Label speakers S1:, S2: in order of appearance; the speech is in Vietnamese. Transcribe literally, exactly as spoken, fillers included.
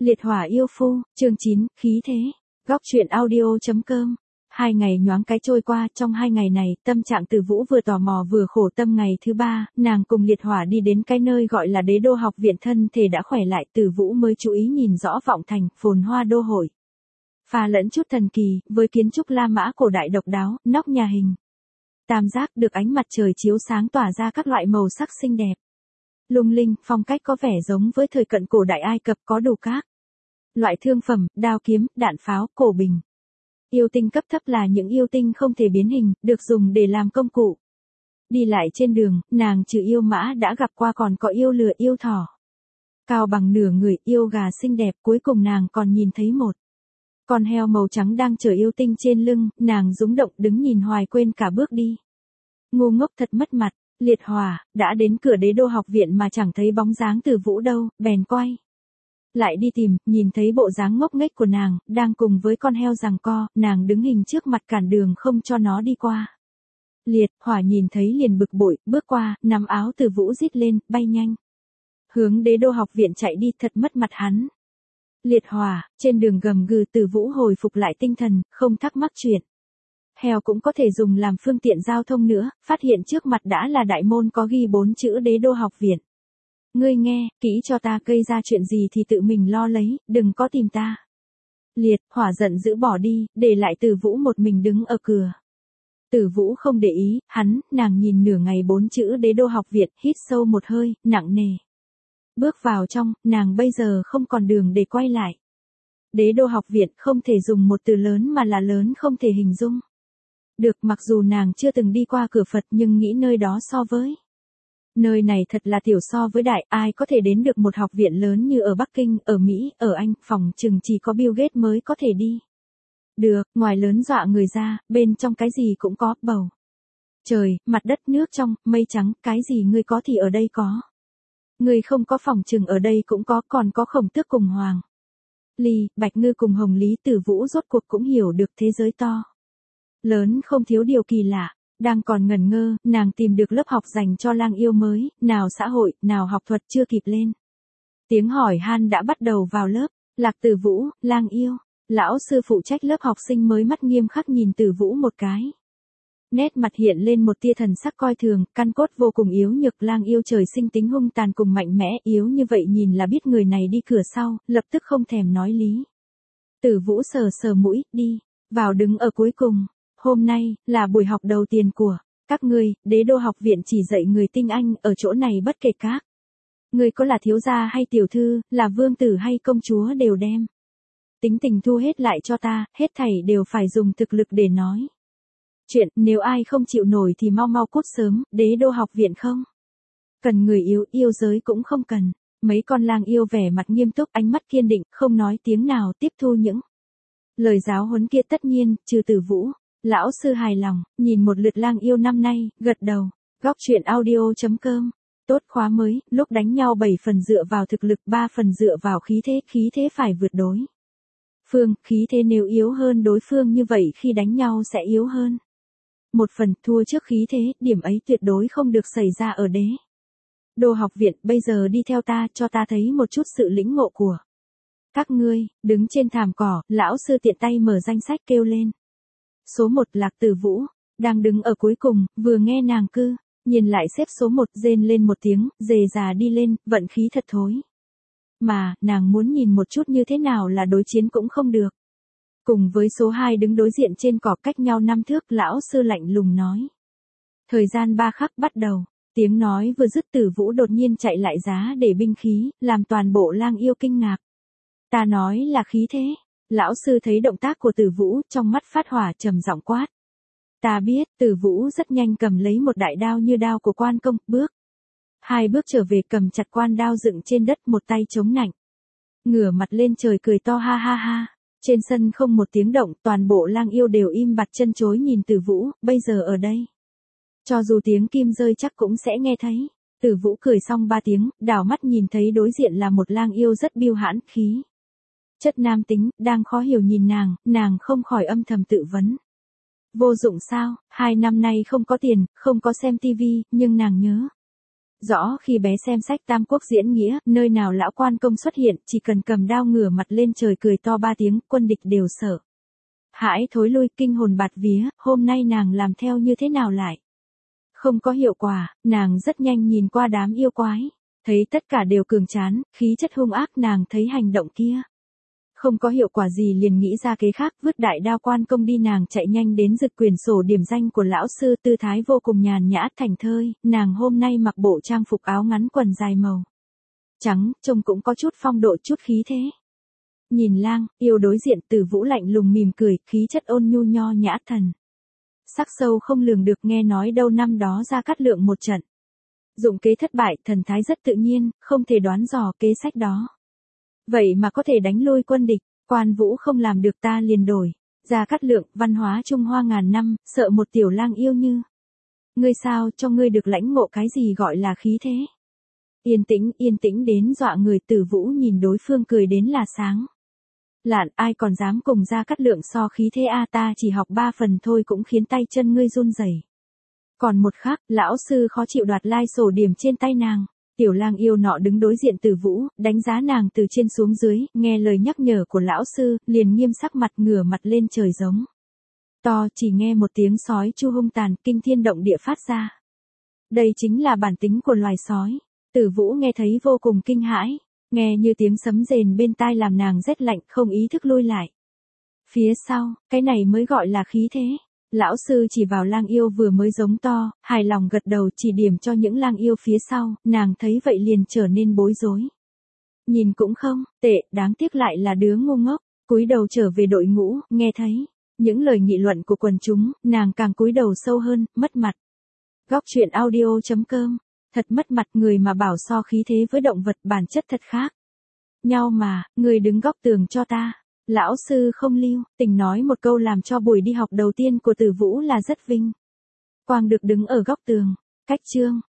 S1: Liệt hỏa yêu phu, chương chín, khí thế. Góc truyện audio chấm com. Hai ngày nhoáng cái trôi qua, trong hai ngày này, tâm trạng Từ Vũ vừa tò mò vừa khổ tâm. Ngày thứ ba, nàng cùng Liệt hỏa đi đến cái nơi gọi là Đế Đô học viện, thân thể đã khỏe lại, Từ Vũ mới chú ý nhìn rõ vọng thành, phồn hoa đô hội. Pha lẫn chút thần kỳ, với kiến trúc La Mã cổ đại độc đáo, nóc nhà hình tam giác được ánh mặt trời chiếu sáng tỏa ra các loại màu sắc xinh đẹp. Lung linh, phong cách có vẻ giống với thời cận cổ đại Ai Cập, có đủ các loại thương phẩm, đao kiếm, đạn pháo, cổ bình. Yêu tinh cấp thấp là những yêu tinh không thể biến hình, được dùng để làm công cụ. Đi lại trên đường, nàng trừ yêu mã đã gặp qua còn có yêu lừa, yêu thỏ. Cao bằng nửa người, yêu gà xinh đẹp, cuối cùng nàng còn nhìn thấy một con heo màu trắng đang chở yêu tinh trên lưng, nàng rúng động đứng nhìn hoài quên cả bước đi. Ngu ngốc thật mất mặt. Liệt hỏa, đã đến cửa Đế Đô học viện mà chẳng thấy bóng dáng Từ Vũ đâu, bèn quay lại đi tìm, nhìn thấy bộ dáng ngốc nghếch của nàng, đang cùng với con heo giằng co, nàng đứng hình trước mặt cản đường không cho nó đi qua. Liệt hỏa nhìn thấy liền bực bội, bước qua, nắm áo Từ Vũ rít lên, bay nhanh hướng Đế Đô học viện chạy đi, thật mất mặt hắn. Liệt hỏa, trên đường gầm gừ, Từ Vũ hồi phục lại tinh thần, không thắc mắc chuyện heo cũng có thể dùng làm phương tiện giao thông nữa, phát hiện trước mặt đã là đại môn có ghi bốn chữ Đế Đô học viện. Ngươi nghe, kỹ cho ta, gây ra chuyện gì thì tự mình lo lấy, đừng có tìm ta. Liệt hỏa giận dữ bỏ đi, để lại Từ Vũ một mình đứng ở cửa. Từ Vũ không để ý, hắn, nàng nhìn nửa ngày bốn chữ Đế Đô học viện, hít sâu một hơi, nặng nề. Bước vào trong, nàng bây giờ không còn đường để quay lại. Đế Đô học viện không thể dùng một từ lớn mà là lớn không thể hình dung. Được, mặc dù nàng chưa từng đi qua cửa Phật nhưng nghĩ nơi đó so với nơi này thật là tiểu so với đại, ai có thể đến được một học viện lớn như ở Bắc Kinh, ở Mỹ, ở Anh, phòng chừng chỉ có Bill Gates mới có thể đi. Được, ngoài lớn dọa người ra, bên trong cái gì cũng có, bầu trời, mặt đất, nước trong, mây trắng, cái gì ngươi có thì ở đây có. Ngươi không có, phòng chừng ở đây cũng có, còn có Khổng Tước cùng Hoàng Ly, Bạch Ngư cùng Hồng Lý. Từ Vũ rốt cuộc cũng hiểu được thế giới to lớn không thiếu điều kỳ lạ. Đang còn ngẩn ngơ, nàng tìm được lớp học dành cho lang yêu mới, nào xã hội, nào học thuật, chưa kịp lên tiếng hỏi han đã bắt đầu vào lớp. Lạc Từ Vũ, lang yêu. Lão sư phụ trách lớp học sinh mới mắt nghiêm khắc nhìn Từ Vũ một cái. Nét mặt hiện lên một tia thần sắc coi thường, căn cốt vô cùng yếu nhược, lang yêu trời sinh tính hung tàn cùng mạnh mẽ, yếu như vậy nhìn là biết người này đi cửa sau, lập tức không thèm nói lý. Từ Vũ sờ sờ mũi, đi vào đứng ở cuối cùng. Hôm nay, là buổi học đầu tiên của các ngươi, Đế Đô học viện chỉ dạy người tinh anh, ở chỗ này bất kể các ngươi có là thiếu gia hay tiểu thư, là vương tử hay công chúa đều đem tính tình thu hết lại cho ta, hết thảy đều phải dùng thực lực để nói chuyện, nếu ai không chịu nổi thì mau mau cút sớm, Đế Đô học viện không cần người yếu, yêu giới cũng không cần. Mấy con lang yêu vẻ mặt nghiêm túc, ánh mắt kiên định, không nói tiếng nào, tiếp thu những lời giáo huấn kia. Tất nhiên, trừ Từ Vũ. Lão sư hài lòng, nhìn một lượt lang yêu năm nay, gật đầu. Góc truyện audio chấm com. Tốt khóa mới, lúc đánh nhau bảy phần dựa vào thực lực, ba phần dựa vào khí thế, khí thế phải vượt đối phương, khí thế nếu yếu hơn đối phương như vậy khi đánh nhau sẽ yếu hơn. Một phần, thua trước khí thế, điểm ấy tuyệt đối không được xảy ra ở Đế Đô học viện. Bây giờ đi theo ta, cho ta thấy một chút sự lĩnh ngộ của các ngươi. Đứng trên thảm cỏ, lão sư tiện tay mở danh sách kêu lên. Số một, Lạc Từ Vũ, đang đứng ở cuối cùng, vừa nghe nàng cư nhìn lại xếp số một, rên lên một tiếng, dề già đi lên, vận khí thật thối. Mà, nàng muốn nhìn một chút như thế nào là đối chiến cũng không được. Cùng với số hai đứng đối diện trên cỏ cách nhau năm thước, lão sư lạnh lùng nói. Thời gian ba khắc bắt đầu, tiếng nói vừa dứt Từ Vũ đột nhiên chạy lại giá để binh khí, làm toàn bộ lang yêu kinh ngạc. Ta nói là khí thế. Lão sư thấy động tác của Từ Vũ, trong mắt phát hỏa, trầm giọng quát. Ta biết. Từ Vũ rất nhanh cầm lấy một đại đao như đao của quan công, bước hai bước trở về, cầm chặt quan đao dựng trên đất, một tay chống nạnh, ngửa mặt lên trời cười to ha ha ha. Trên sân không một tiếng động, toàn bộ lang yêu đều im bặt chân chối nhìn Từ Vũ. Bây giờ ở đây, cho dù tiếng kim rơi chắc cũng sẽ nghe thấy. Từ Vũ cười xong ba tiếng, đảo mắt nhìn thấy đối diện là một lang yêu rất biêu hãn, khí chất nam tính, đang khó hiểu nhìn nàng, nàng không khỏi âm thầm tự vấn. Vô dụng sao, hai năm nay không có tiền, không có xem tivi, nhưng nàng nhớ Rõ khi bé xem sách Tam Quốc diễn nghĩa, nơi nào lão quan công xuất hiện, chỉ cần cầm đao ngửa mặt lên trời cười to ba tiếng, quân địch đều sợ hãi thối lui, kinh hồn bạt vía. Hôm nay nàng làm theo như thế nào lại không có hiệu quả, nàng rất nhanh nhìn qua đám yêu quái, thấy tất cả đều cường tráng, khí chất hung ác. Nàng thấy hành động kia không có hiệu quả gì liền nghĩ ra kế khác, vứt đại đao quan công đi. Nàng chạy nhanh đến giật quyển sổ điểm danh của lão sư, tư thái vô cùng nhàn nhã thảnh thơi. Nàng hôm nay mặc bộ trang phục áo ngắn quần dài màu trắng, trông cũng có chút phong độ, chút khí thế. Nhìn lang yêu đối diện, Tử Vũ lạnh lùng mỉm cười, khí chất ôn nhu nho nhã, thần sắc sâu không lường được. Nghe nói đâu năm đó Gia Cát Lượng một trận dụng kế thất bại, thần thái rất tự nhiên, không thể đoán dò kế sách đó. Vậy mà có thể đánh lui quân địch, Quan Vũ không làm được ta liền đổi. Gia Cát Lượng, văn hóa Trung Hoa ngàn năm, sợ một tiểu lang yêu như ngươi sao, cho ngươi được lãnh ngộ cái gì gọi là khí thế. Yên tĩnh, yên tĩnh đến dọa người. Tử Vũ nhìn đối phương cười đến là sáng lạn, ai còn dám cùng Gia Cát Lượng so khí thế a, ta chỉ học ba phần thôi cũng khiến tay chân ngươi run rẩy. Còn một khắc, lão sư khó chịu đoạt lai sổ điểm trên tay nàng. Tiểu lang yêu nọ đứng đối diện Tử Vũ, đánh giá nàng từ trên xuống dưới, nghe lời nhắc nhở của lão sư, liền nghiêm sắc mặt ngửa mặt lên trời giống to. Chỉ nghe một tiếng sói chu hung tàn, kinh thiên động địa phát ra. Đây chính là bản tính của loài sói. Tử Vũ nghe thấy vô cùng kinh hãi, nghe như tiếng sấm rền bên tai làm nàng rét lạnh, không ý thức lui lại. Phía sau, cái này mới gọi là khí thế. Lão sư chỉ vào lang yêu vừa mới giống to, hài lòng gật đầu chỉ điểm cho những lang yêu phía sau, nàng thấy vậy liền trở nên bối rối. Nhìn cũng không tệ, đáng tiếc lại là đứa ngu ngốc. Cúi đầu trở về đội ngũ, nghe thấy những lời nghị luận của quần chúng, nàng càng cúi đầu sâu hơn, mất mặt. Góc truyện audio chấm com. Thật mất mặt, người mà bảo so khí thế với động vật bản chất thật khác nhau mà. Người đứng góc tường cho ta. Lão sư không lưu tình nói một câu làm cho buổi đi học đầu tiên của Tử Vũ là rất vinh quang được đứng ở góc tường. Cách chương